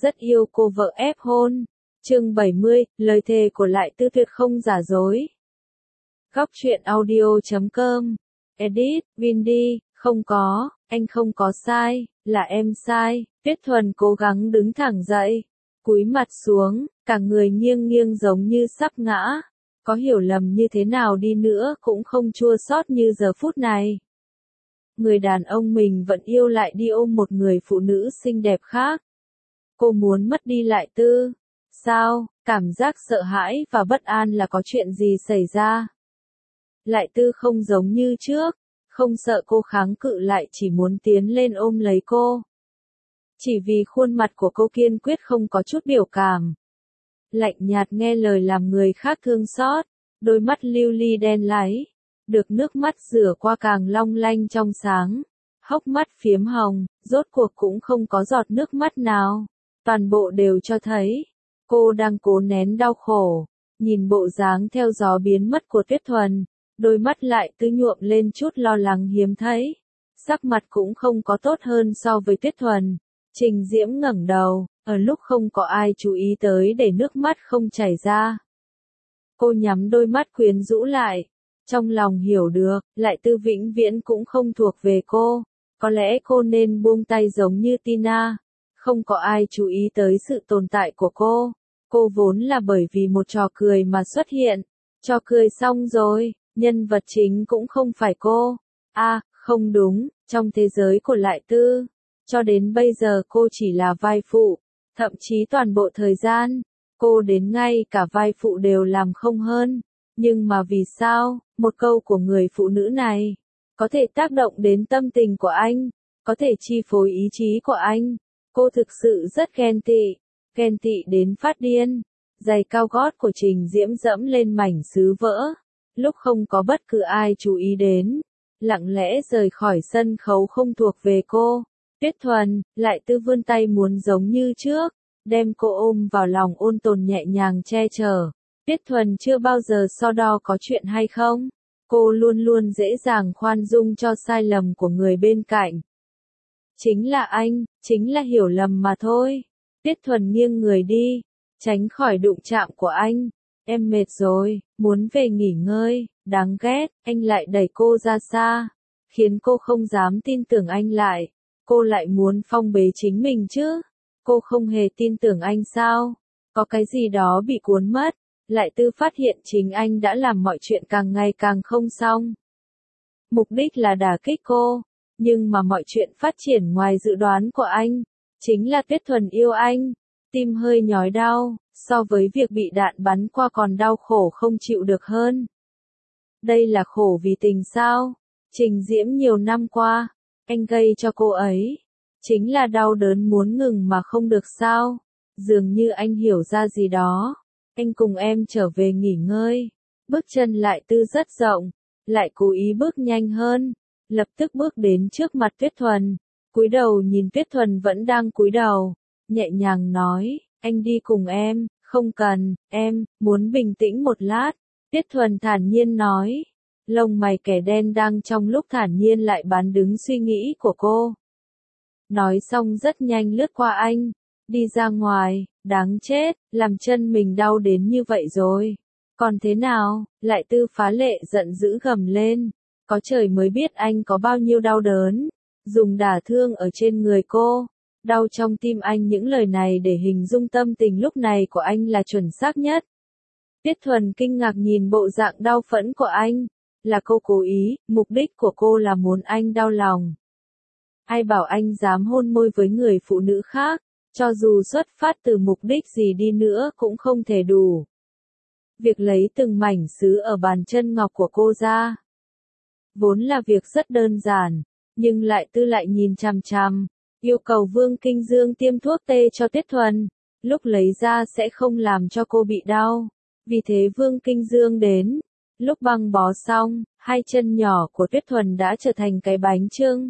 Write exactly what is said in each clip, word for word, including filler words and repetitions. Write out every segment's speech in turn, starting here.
rất yêu cô vợ ép hôn. Chương bảy mươi, lời thề của Lại Tư tuyệt không giả dối. Góc truyện audio chấm com. Edit, Windy, không có, anh không có sai, là em sai. Tuyết Thuần cố gắng đứng thẳng dậy, cúi mặt xuống, cả người nghiêng nghiêng giống như sắp ngã. Có hiểu lầm như thế nào đi nữa cũng không chua xót như giờ phút này. Người đàn ông mình vẫn yêu lại đi ôm một người phụ nữ xinh đẹp khác. Cô muốn mất đi Lại Tư. Sao? Cảm giác sợ hãi và bất an là có chuyện gì xảy ra? Lại Tư không giống như trước, không sợ cô kháng cự lại, chỉ muốn tiến lên ôm lấy cô. Chỉ vì khuôn mặt của cô kiên quyết không có chút biểu cảm. Lạnh nhạt nghe lời làm người khác thương xót, đôi mắt lưu ly đen láy, được nước mắt rửa qua càng long lanh trong sáng. Hốc mắt phiếm hồng, rốt cuộc cũng không có giọt nước mắt nào. Toàn bộ đều cho thấy, cô đang cố nén đau khổ. Nhìn bộ dáng theo gió biến mất của Tuyết Thuần, đôi mắt Lại Tư nhuộm lên chút lo lắng hiếm thấy. Sắc mặt cũng không có tốt hơn so với Tuyết Thuần. Trình Diễm ngẩng đầu, ở lúc không có ai chú ý tới để nước mắt không chảy ra. Cô nhắm đôi mắt quyến rũ lại, trong lòng hiểu được, Lại Tư vĩnh viễn cũng không thuộc về cô. Có lẽ cô nên buông tay giống như Tina. Không có ai chú ý tới sự tồn tại của cô. Cô vốn là bởi vì một trò cười mà xuất hiện. Trò cười xong rồi, nhân vật chính cũng không phải cô. À, không đúng, trong thế giới của Lại Tư, cho đến bây giờ cô chỉ là vai phụ. Thậm chí toàn bộ thời gian, cô đến ngay cả vai phụ đều làm không hơn. Nhưng mà vì sao, một câu của người phụ nữ này có thể tác động đến tâm tình của anh, có thể chi phối ý chí của anh. Cô thực sự rất ghen tị, ghen tị đến phát điên. Giày cao gót của Trình Diễm dẫm lên mảnh sứ vỡ, lúc không có bất cứ ai chú ý đến, lặng lẽ rời khỏi sân khấu không thuộc về cô. Tuyết Thuần, Lại Tư vươn tay muốn giống như trước, đem cô ôm vào lòng ôn tồn nhẹ nhàng che chở. Tuyết Thuần chưa bao giờ so đo có chuyện hay không. Cô luôn luôn dễ dàng khoan dung cho sai lầm của người bên cạnh. Chính là anh, chính là hiểu lầm mà thôi. Tuyết Thuần nghiêng người đi, tránh khỏi đụng chạm của anh. Em mệt rồi, muốn về nghỉ ngơi. Đáng ghét, anh lại đẩy cô ra xa, khiến cô không dám tin tưởng anh lại. Cô lại muốn phong bế chính mình chứ. Cô không hề tin tưởng anh sao? Có cái gì đó bị cuốn mất. Lại Tư phát hiện chính anh đã làm mọi chuyện càng ngày càng không xong. Mục đích là đả kích cô, nhưng mà mọi chuyện phát triển ngoài dự đoán của anh. Chính là Tuyết Thuần yêu anh. Tim hơi nhói đau, so với việc bị đạn bắn qua còn đau khổ không chịu được hơn. Đây là khổ vì tình sao? Trình Diễm nhiều năm qua, anh gây cho cô ấy. Chính là đau đớn muốn ngừng mà không được sao? Dường như anh hiểu ra gì đó. Anh cùng em trở về nghỉ ngơi. Bước chân Lại Tư rất rộng, lại cố ý bước nhanh hơn, lập tức bước đến trước mặt Tuyết Thuần, cúi đầu nhìn Tuyết Thuần vẫn đang cúi đầu, nhẹ nhàng nói, anh đi cùng em. Không cần, em muốn bình tĩnh một lát. Tuyết Thuần thản nhiên nói, lông mày kẻ đen đang trong lúc thản nhiên lại bán đứng suy nghĩ của cô. Nói xong rất nhanh lướt qua anh, đi ra ngoài. Đáng chết, làm chân mình đau đến như vậy rồi. Còn thế nào? Lại Tư phá lệ giận dữ gầm lên. Có trời mới biết anh có bao nhiêu đau đớn. Dùng đả thương ở trên người cô. Đau trong tim anh. Những lời này để hình dung tâm tình lúc này của anh là chuẩn xác nhất. Tuyết Thuần kinh ngạc nhìn bộ dạng đau phẫn của anh. Là cô cố ý, mục đích của cô là muốn anh đau lòng. Ai bảo anh dám hôn môi với người phụ nữ khác? Cho dù xuất phát từ mục đích gì đi nữa cũng không thể đủ. Việc lấy từng mảnh sứ ở bàn chân ngọc của cô ra, vốn là việc rất đơn giản, nhưng Lại Tư lại nhìn chằm chằm, yêu cầu Vương Kinh Dương tiêm thuốc tê cho Tuyết Thuần, lúc lấy ra sẽ không làm cho cô bị đau. Vì thế Vương Kinh Dương đến, lúc băng bó xong, hai chân nhỏ của Tuyết Thuần đã trở thành cái bánh chưng.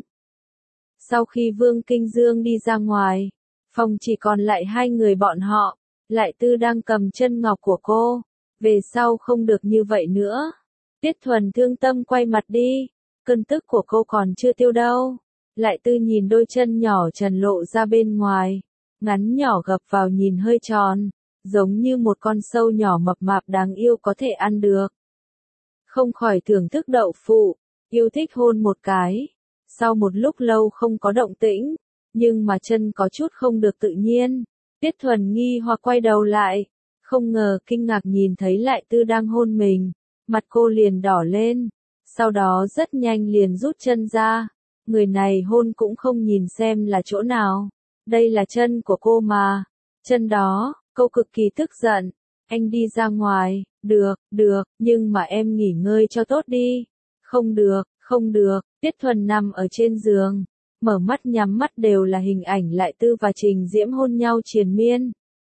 Sau khi Vương Kinh Dương đi ra ngoài, phòng chỉ còn lại hai người bọn họ. Lại Tư đang cầm chân ngọc của cô. Về sau không được như vậy nữa. Tuyết Thuần thương tâm quay mặt đi. Cơn tức của cô còn chưa tiêu đâu. Lại Tư nhìn đôi chân nhỏ trần lộ ra bên ngoài. ngắn nhỏ gập vào nhìn hơi tròn, giống như một con sâu nhỏ mập mạp đáng yêu có thể ăn được. Không khỏi thưởng thức đậu phụ, yêu thích hôn một cái. Sau một lúc lâu không có động tĩnh, nhưng mà chân có chút không được tự nhiên. Tiết Thuần nghi hoặc quay đầu lại, không ngờ kinh ngạc nhìn thấy Lại Tư đang hôn mình, mặt cô liền đỏ lên, sau đó rất nhanh liền rút chân ra. Người này hôn cũng không nhìn xem là chỗ nào, đây là chân của cô mà, chân đó. Cô cực kỳ tức giận, anh đi ra ngoài, được, được, nhưng mà em nghỉ ngơi cho tốt đi. Không được, không được, Tiết Thuần nằm ở trên giường, mở mắt nhắm mắt đều là hình ảnh Lại Tư và Trình Diễm hôn nhau triền miên.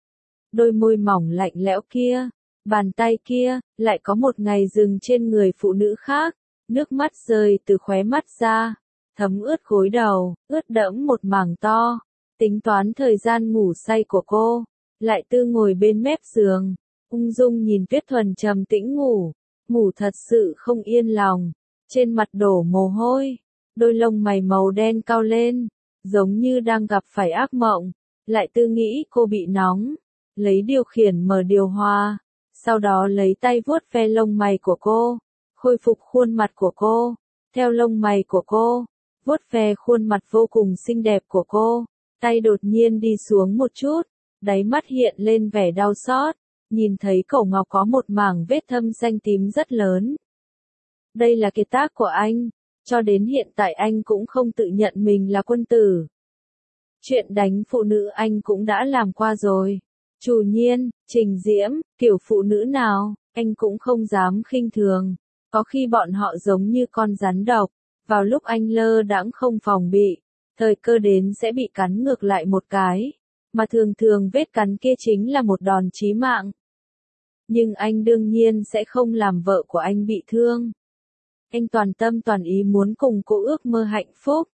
Đôi môi mỏng lạnh lẽo kia, bàn tay kia, lại có một ngày dừng trên người phụ nữ khác, nước mắt rơi từ khóe mắt ra, thấm ướt gối đầu, ướt đẫm một mảng to, tính toán thời gian ngủ say của cô. Lại Tư ngồi bên mép giường, ung dung nhìn Tiết Thuần trầm tĩnh ngủ, ngủ thật sự không yên lòng, trên mặt đổ mồ hôi, đôi lông mày màu đen cao lên, giống như đang gặp phải ác mộng. Lại Tư nghĩ cô bị nóng, lấy điều khiển mở điều hòa, sau đó lấy tay vuốt ve lông mày của cô, khôi phục khuôn mặt của cô, theo lông mày của cô, vuốt ve khuôn mặt vô cùng xinh đẹp của cô, tay đột nhiên đi xuống một chút. Đáy mắt hiện lên vẻ đau xót, nhìn thấy cổ ngọc có một mảng vết thâm xanh tím rất lớn. Đây là kiệt tác của anh, cho đến hiện tại anh cũng không tự nhận mình là quân tử. Chuyện đánh phụ nữ anh cũng đã làm qua rồi. Trù Nhiên, Trình Diễm, kiểu phụ nữ nào, anh cũng không dám khinh thường. Có khi bọn họ giống như con rắn độc, vào lúc anh lơ đãng không phòng bị, thời cơ đến sẽ bị cắn ngược lại một cái. Mà thường thường vết cắn kia chính là một đòn chí mạng. Nhưng anh đương nhiên sẽ không làm vợ của anh bị thương. Anh toàn tâm toàn ý muốn cùng cô ước mơ hạnh phúc.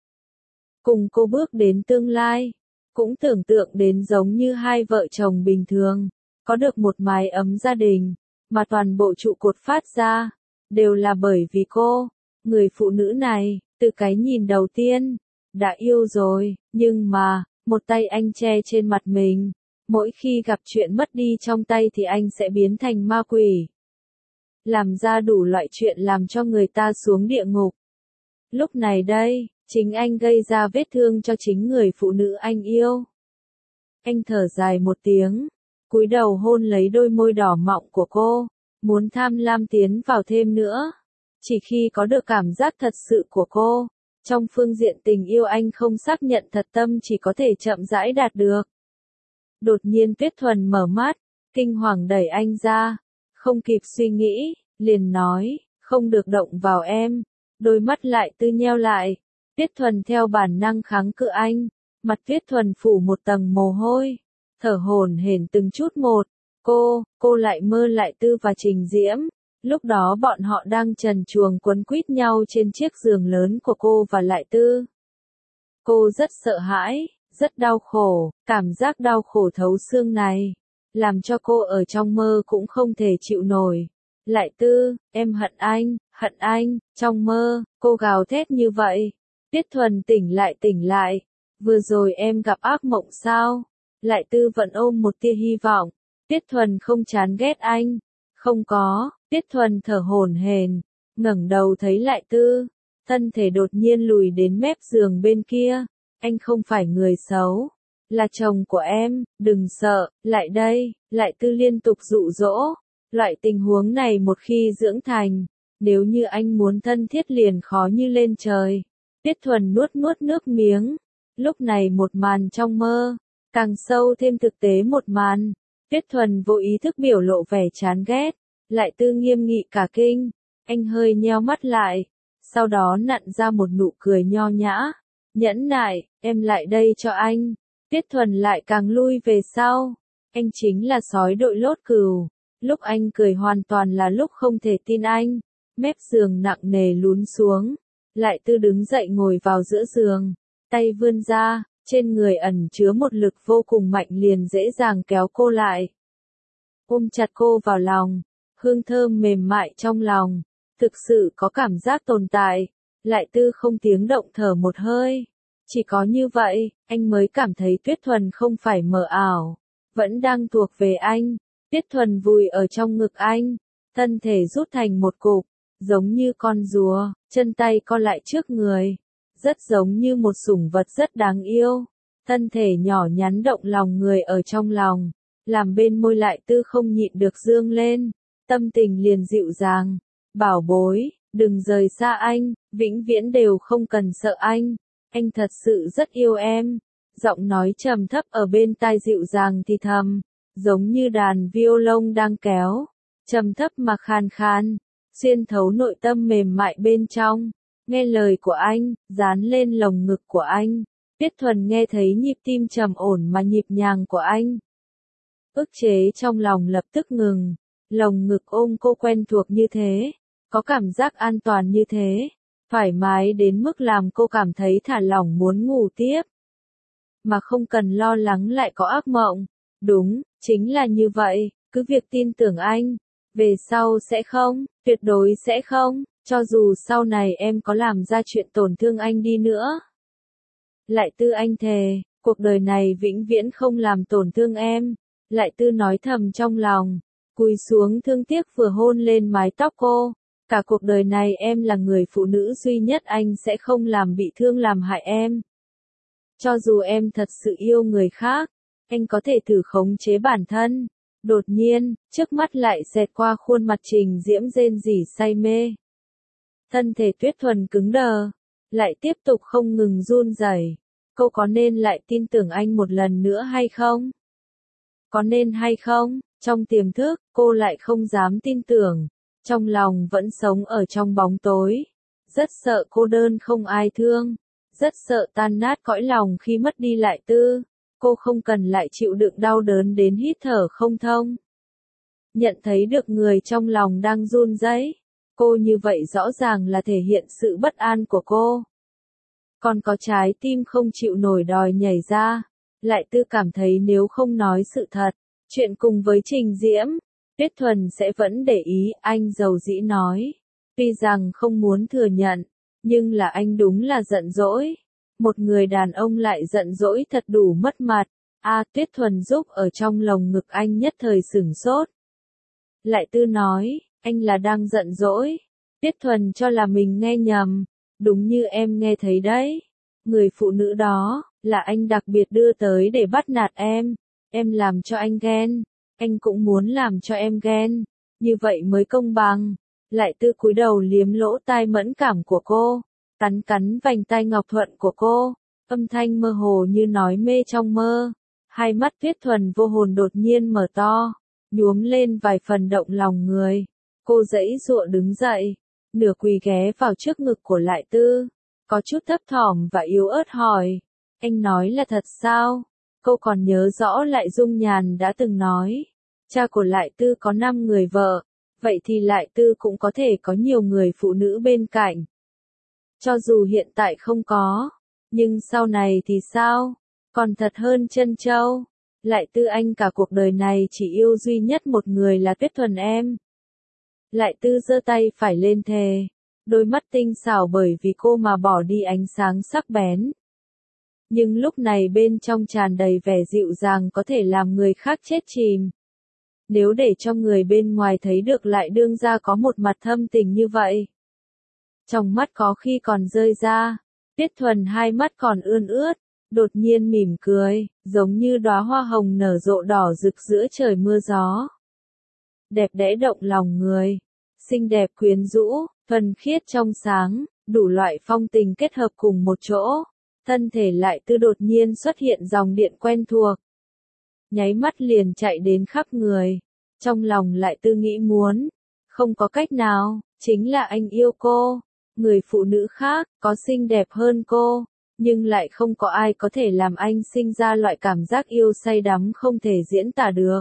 Cùng cô bước đến tương lai. Cũng tưởng tượng đến giống như hai vợ chồng bình thường. Có được một mái ấm gia đình. Mà toàn bộ trụ cột phát ra. Đều là bởi vì cô. Người phụ nữ này, từ cái nhìn đầu tiên, đã yêu rồi. Nhưng mà, một tay anh che trên mặt mình. Mỗi khi gặp chuyện mất đi trong tay thì anh sẽ biến thành ma quỷ. Làm ra đủ loại chuyện làm cho người ta xuống địa ngục. Lúc này đây, chính anh gây ra vết thương cho chính người phụ nữ anh yêu. Anh thở dài một tiếng, cúi đầu hôn lấy đôi môi đỏ mọng của cô, muốn tham lam tiến vào thêm nữa. Chỉ khi có được cảm giác thật sự của cô, trong phương diện tình yêu anh không xác nhận thật tâm chỉ có thể chậm rãi đạt được. Đột nhiên Tuyết Thuần mở mắt, kinh hoàng đẩy anh ra, không kịp suy nghĩ, liền nói, không được động vào em. Đôi mắt Lại Tư nheo lại, Tuyết Thuần theo bản năng kháng cự anh, mặt Tuyết Thuần phủ một tầng mồ hôi, thở hổn hển từng chút một. Cô, cô lại mơ Lại Tư và Trình Diễm. Lúc đó bọn họ đang trần truồng quấn quýt nhau trên chiếc giường lớn của cô và Lại Tư. Cô rất sợ hãi, rất đau khổ, cảm giác đau khổ thấu xương này, làm cho cô ở trong mơ cũng không thể chịu nổi. Lại Tư, em hận anh, hận anh, trong mơ, cô gào thét như vậy. Tiết Thuần tỉnh lại tỉnh lại, vừa rồi em gặp ác mộng sao? Lại Tư vẫn ôm một tia hy vọng, Tiết Thuần không chán ghét anh, không có. Tiết Thuần thở hổn hển, ngẩng đầu thấy Lại Tư, thân thể đột nhiên lùi đến mép giường bên kia. Anh không phải người xấu, là chồng của em, đừng sợ, lại đây. Lại Tư liên tục dụ dỗ. Loại tình huống này một khi dưỡng thành, nếu như anh muốn thân thiết liền khó như lên trời. Tiết Thuần nuốt nuốt nước miếng. Lúc này một màn trong mơ, càng sâu thêm thực tế một màn. Tiết Thuần vô ý thức biểu lộ vẻ chán ghét. Lại Tư nghiêm nghị cả kinh, anh hơi nheo mắt lại, sau đó nặn ra một nụ cười nho nhã, nhẫn nại, em lại đây cho anh. Tiết Thuần lại càng lui về sau, anh chính là sói đội lốt cừu. Lúc anh cười hoàn toàn là lúc không thể tin anh, mép giường nặng nề lún xuống, Lại Tư đứng dậy ngồi vào giữa giường, tay vươn ra, trên người ẩn chứa một lực vô cùng mạnh liền dễ dàng kéo cô lại. Ôm chặt cô vào lòng. Hương thơm mềm mại trong lòng, thực sự có cảm giác tồn tại. Lại Tư không tiếng động thở một hơi, Chỉ có như vậy, anh mới cảm thấy Tuyết Thuần không phải mờ ảo, vẫn đang thuộc về anh. Tuyết Thuần vùi ở trong ngực anh, thân thể rút thành một cục, giống như con rùa, chân tay co lại trước người, rất giống như một sủng vật rất đáng yêu. Thân thể nhỏ nhắn động lòng người ở trong lòng, làm bên môi Lại Tư không nhịn được dương lên, tâm tình liền dịu dàng. Bảo bối, đừng rời xa anh, vĩnh viễn đều không cần sợ anh, anh thật sự rất yêu em. Giọng nói trầm thấp ở bên tai dịu dàng thì thầm, giống như đàn violon đang kéo, trầm thấp mà khàn khàn, xuyên thấu nội tâm mềm mại bên trong. Nghe lời của anh, dán lên lồng ngực của anh. Tuyết Thuần nghe thấy nhịp tim trầm ổn mà nhịp nhàng của anh. Ức chế trong lòng lập tức ngừng, lồng ngực ôm cô quen thuộc như thế, có cảm giác an toàn như thế, thoải mái đến mức làm cô cảm thấy thả lỏng muốn ngủ tiếp. Mà không cần lo lắng lại có ác mộng. Đúng, chính là như vậy, cứ việc tin tưởng anh. Về sau sẽ không, tuyệt đối sẽ không, cho dù sau này em có làm ra chuyện tổn thương anh đi nữa. Lại Tư anh thề, cuộc đời này vĩnh viễn không làm tổn thương em. Lại Tư nói thầm trong lòng, cúi xuống thương tiếc vừa hôn lên mái tóc cô. Cả cuộc đời này em là người phụ nữ duy nhất anh sẽ không làm bị thương làm hại em. Cho dù em thật sự yêu người khác, anh có thể thử khống chế bản thân. Đột nhiên, trước mắt lại xẹt qua khuôn mặt Trình Diễm rên rỉ say mê. Thân thể Tuyết Thuần cứng đờ, lại tiếp tục không ngừng run rẩy. Cô có nên lại tin tưởng anh một lần nữa hay không? Có nên hay không? Trong tiềm thức, cô lại không dám tin tưởng. Trong lòng vẫn sống ở trong bóng tối. Rất sợ cô đơn không ai thương. Rất sợ tan nát cõi lòng khi mất đi Lại Tư. Cô không cần lại chịu đựng đau đớn đến hít thở không thông. Nhận thấy được người trong lòng đang run rẩy. Cô như vậy rõ ràng là thể hiện sự bất an của cô. Còn có trái tim không chịu nổi đòi nhảy ra. Lại Tư cảm thấy nếu không nói sự thật, chuyện cùng với Trình Diễm, Tuyết Thuần sẽ vẫn để ý. Anh dầu dĩ nói. Tuy rằng không muốn thừa nhận, nhưng là anh đúng là giận dỗi. Một người đàn ông lại giận dỗi thật đủ mất mặt. A à, Tuyết Thuần giúp ở trong lồng ngực anh nhất thời sửng sốt. Lại Tư nói, anh là đang giận dỗi. Tuyết Thuần cho là mình nghe nhầm. Đúng như em nghe thấy đấy. Người phụ nữ đó, là anh đặc biệt đưa tới để bắt nạt em. Em làm cho anh ghen. Anh cũng muốn làm cho em ghen. Như vậy mới công bằng. Lại Tư cúi đầu liếm lỗ tai mẫn cảm của cô. Cắn cắn vành tai ngọc thuận của cô. Âm thanh mơ hồ như nói mê trong mơ. Hai mắt Tuyết Thuần vô hồn đột nhiên mở to. Nhuốm lên vài phần động lòng người. Cô giãy giụa đứng dậy. Nửa quỳ ghé vào trước ngực của Lại Tư. Có chút thấp thỏm và yếu ớt hỏi. Anh nói là thật sao? Cô còn nhớ rõ Lại Dung Nhàn đã từng nói. Cha của Lại Tư có năm người vợ. Vậy thì Lại Tư cũng có thể có nhiều người phụ nữ bên cạnh. Cho dù hiện tại không có. Nhưng sau này thì sao? Còn thật hơn Trân Châu. Lại Tư anh cả cuộc đời này chỉ yêu duy nhất một người là Tuyết Thuần em. Lại Tư giơ tay phải lên thề. Đôi mắt tinh xảo bởi vì cô mà bỏ đi ánh sáng sắc bén. Nhưng lúc này bên trong tràn đầy vẻ dịu dàng có thể làm người khác chết chìm. Nếu để cho người bên ngoài thấy được Lại đương ra có một mặt thâm tình như vậy. Trong mắt có khi còn rơi ra. Tuyết Thuần hai mắt còn ươn ướt. Đột nhiên mỉm cười, giống như đóa hoa hồng nở rộ đỏ rực giữa trời mưa gió. Đẹp đẽ động lòng người. Xinh đẹp quyến rũ, thuần khiết trong sáng, đủ loại phong tình kết hợp cùng một chỗ. Thân thể Lại Tư đột nhiên xuất hiện dòng điện quen thuộc. Nháy mắt liền chạy đến khắp người. Trong lòng Lại Tư nghĩ muốn. Không có cách nào, chính là anh yêu cô. Người phụ nữ khác, có xinh đẹp hơn cô. Nhưng lại không có ai có thể làm anh sinh ra loại cảm giác yêu say đắm không thể diễn tả được.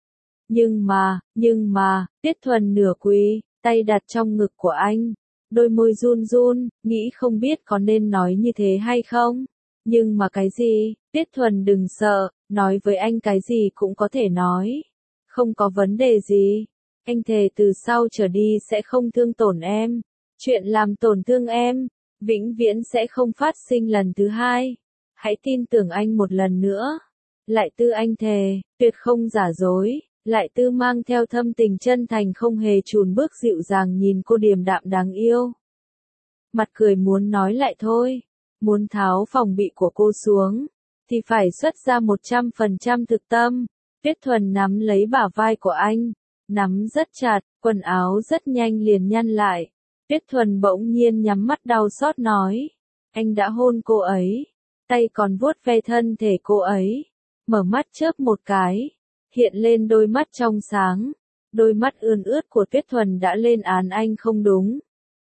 Nhưng mà, nhưng mà, Tuyết Thuần nửa quỳ, tay đặt trong ngực của anh. Đôi môi run run, nghĩ không biết có nên nói như thế hay không. Nhưng mà cái gì, Tuyết Thuần đừng sợ, nói với anh cái gì cũng có thể nói. Không có vấn đề gì. Anh thề từ sau trở đi sẽ không thương tổn em. Chuyện làm tổn thương em, vĩnh viễn sẽ không phát sinh lần thứ hai. Hãy tin tưởng anh một lần nữa. Lại Tư anh thề, tuyệt không giả dối. Lại Tư mang theo thâm tình chân thành không hề chùn bước dịu dàng nhìn cô điềm đạm đáng yêu. Mặt cười muốn nói lại thôi, muốn tháo phòng bị của cô xuống, thì phải xuất ra một trăm phần trăm thực tâm. Tuyết Thuần nắm lấy bả vai của anh, nắm rất chặt, quần áo rất nhanh liền nhăn lại. Tuyết Thuần bỗng nhiên nhắm mắt đau xót nói, anh đã hôn cô ấy, tay còn vuốt ve thân thể cô ấy, mở mắt chớp một cái, hiện lên đôi mắt trong sáng, đôi mắt ươn ướt của Tuyết Thuần đã lên án anh không đúng.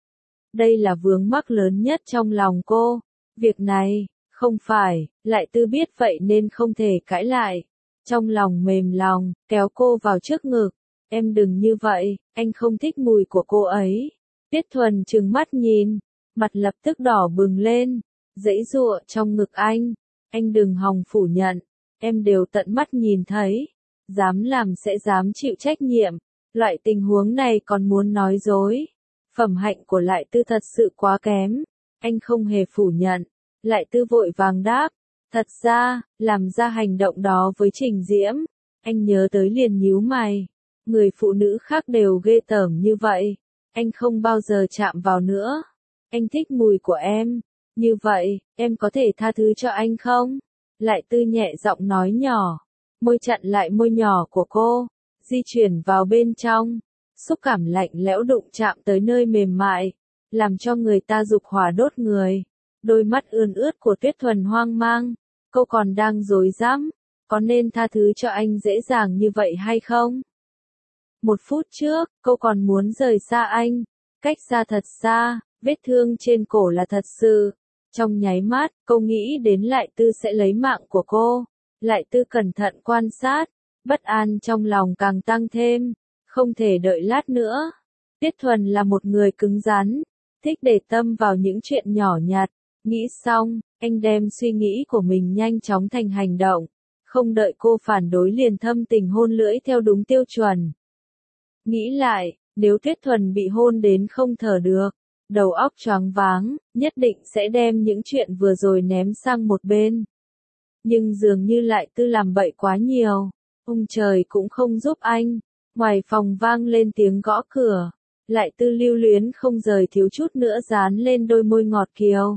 Đây là vướng mắc lớn nhất trong lòng cô, việc này, không phải, Lại Tư biết vậy nên không thể cãi lại. Trong lòng mềm lòng, kéo cô vào trước ngực, em đừng như vậy, anh không thích mùi của cô ấy. Tuyết Thuần trừng mắt nhìn, mặt lập tức đỏ bừng lên, giãy giụa trong ngực anh, anh đừng hòng phủ nhận, em đều tận mắt nhìn thấy, dám làm sẽ dám chịu trách nhiệm, loại tình huống này còn muốn nói dối. Phẩm hạnh của Lại Tư thật sự quá kém, anh không hề phủ nhận. Lại Tư vội vàng đáp, thật ra, làm ra hành động đó với Trình Diễm, anh nhớ tới liền nhíu mày, người phụ nữ khác đều ghê tởm như vậy, anh không bao giờ chạm vào nữa, anh thích mùi của em, như vậy, em có thể tha thứ cho anh không? Lại Tư nhẹ giọng nói nhỏ, môi chặn lại môi nhỏ của cô, di chuyển vào bên trong, xúc cảm lạnh lẽo đụng chạm tới nơi mềm mại, làm cho người ta dục hỏa đốt người. Đôi mắt ươn ướt của Tuyết Thuần hoang mang, cô còn đang rối rắm, có nên tha thứ cho anh dễ dàng như vậy hay không? Một phút trước, cô còn muốn rời xa anh, cách xa thật xa, vết thương trên cổ là thật sự. Trong nháy mắt, cô nghĩ đến Lại Tư sẽ lấy mạng của cô. Lại Tư cẩn thận quan sát, bất an trong lòng càng tăng thêm, không thể đợi lát nữa. Tuyết Thuần là một người cứng rắn, thích để tâm vào những chuyện nhỏ nhặt. Nghĩ xong, anh đem suy nghĩ của mình nhanh chóng thành hành động, không đợi cô phản đối liền thâm tình hôn lưỡi theo đúng tiêu chuẩn. Nghĩ lại, nếu Tuyết Thuần bị hôn đến không thở được, đầu óc choáng váng, nhất định sẽ đem những chuyện vừa rồi ném sang một bên. Nhưng dường như Lại Tư làm bậy quá nhiều, ông trời cũng không giúp anh. Ngoài phòng vang lên tiếng gõ cửa, Lại Tư lưu luyến không rời thiếu chút nữa dán lên đôi môi ngọt kiều.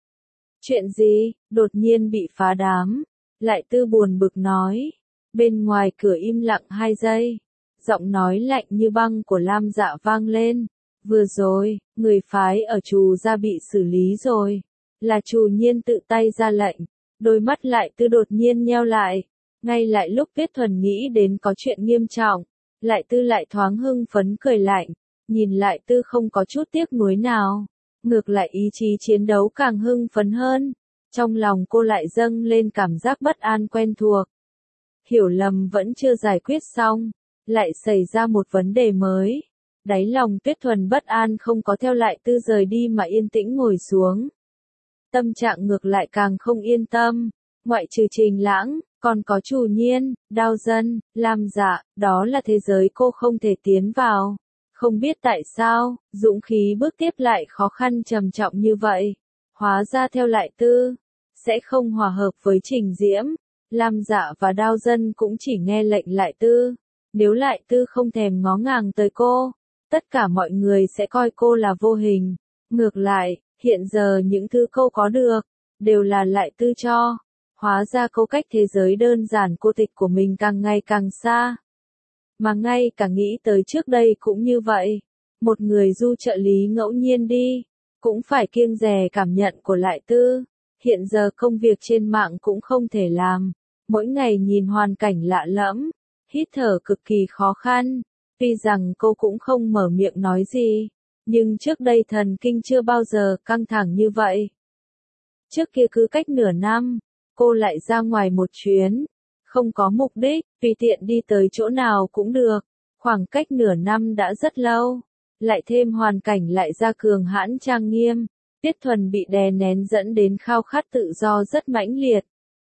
Chuyện gì, đột nhiên bị phá đám, Lại Tư buồn bực nói. Bên ngoài cửa im lặng hai giây, giọng nói lạnh như băng của Lam Dạ vang lên. Vừa rồi, người phái ở Trù gia bị xử lý rồi, là Trù Nhiên tự tay ra lệnh. Đôi mắt Lại Tư đột nhiên nheo lại, ngay lại lúc Tuyết Thuần nghĩ đến có chuyện nghiêm trọng, Lại Tư lại thoáng hưng phấn cười lạnh, nhìn Lại Tư không có chút tiếc nuối nào. Ngược lại ý chí chiến đấu càng hưng phấn hơn, trong lòng cô lại dâng lên cảm giác bất an quen thuộc. Hiểu lầm vẫn chưa giải quyết xong, lại xảy ra một vấn đề mới. Đáy lòng Tuyết Thuần bất an không có theo Lại Tư rời đi mà yên tĩnh ngồi xuống. Tâm trạng ngược lại càng không yên tâm, ngoại trừ Trình Lãng, còn có Trù Nhiên, Đao Dân, Lam Dạ, đó là thế giới cô không thể tiến vào. Không biết tại sao, dũng khí bước tiếp lại khó khăn trầm trọng như vậy. Hóa ra theo Lại Tư, sẽ không hòa hợp với Trình Diễm. Lam Dạ và Đao Dân cũng chỉ nghe lệnh Lại Tư. Nếu Lại Tư không thèm ngó ngàng tới cô, tất cả mọi người sẽ coi cô là vô hình. Ngược lại, hiện giờ những thứ cô có được, đều là Lại Tư cho. Hóa ra cô cách thế giới đơn giản cô tịch của mình càng ngày càng xa. Mà ngay cả nghĩ tới trước đây cũng như vậy. Một người du trợ lý ngẫu nhiên đi, cũng phải kiêng dè cảm nhận của Lại Tư. Hiện giờ công việc trên mạng cũng không thể làm. Mỗi ngày nhìn hoàn cảnh lạ lẫm, hít thở cực kỳ khó khăn. Tuy rằng cô cũng không mở miệng nói gì, nhưng trước đây thần kinh chưa bao giờ căng thẳng như vậy. Trước kia cứ cách nửa năm, cô lại ra ngoài một chuyến. Không có mục đích, tùy tiện đi tới chỗ nào cũng được. Khoảng cách nửa năm đã rất lâu. Lại thêm hoàn cảnh lại ra cường hãn trang nghiêm. Tuyết Thuần bị đè nén dẫn đến khao khát tự do rất mãnh liệt.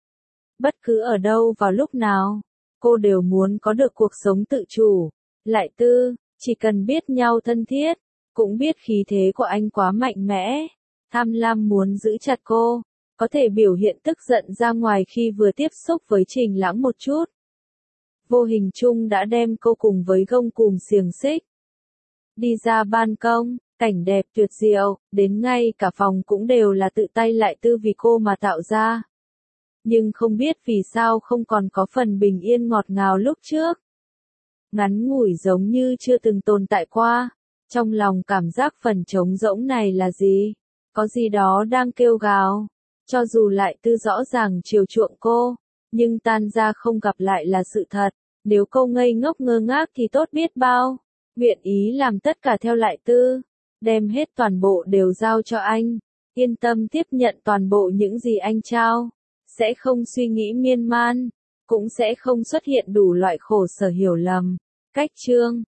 Bất cứ ở đâu vào lúc nào, cô đều muốn có được cuộc sống tự chủ. Lại Tư, chỉ cần biết nhau thân thiết, cũng biết khí thế của anh quá mạnh mẽ. tham lam muốn giữ chặt cô, có thể biểu hiện tức giận ra ngoài khi vừa tiếp xúc với Trình Lãng một chút. Vô hình chung đã đem cô cùng với gông cùm xiềng xích. Đi ra ban công, cảnh đẹp tuyệt diệu, đến ngay cả phòng cũng đều là tự tay Lại Tư vì cô mà tạo ra. Nhưng không biết vì sao không còn có phần bình yên ngọt ngào lúc trước. Ngắn ngủi giống như chưa từng tồn tại qua. Trong lòng cảm giác phần trống rỗng này là gì? Có gì đó đang kêu gào. Cho dù Lại Tư rõ ràng chiều chuộng cô, nhưng tan ra không gặp lại là sự thật. Nếu cô ngây ngốc ngơ ngác thì tốt biết bao. Nguyện ý làm tất cả theo Lại Tư, đem hết toàn bộ đều giao cho anh, yên tâm tiếp nhận toàn bộ những gì anh trao, sẽ không suy nghĩ miên man, cũng sẽ không xuất hiện đủ loại khổ sở hiểu lầm. Cách chương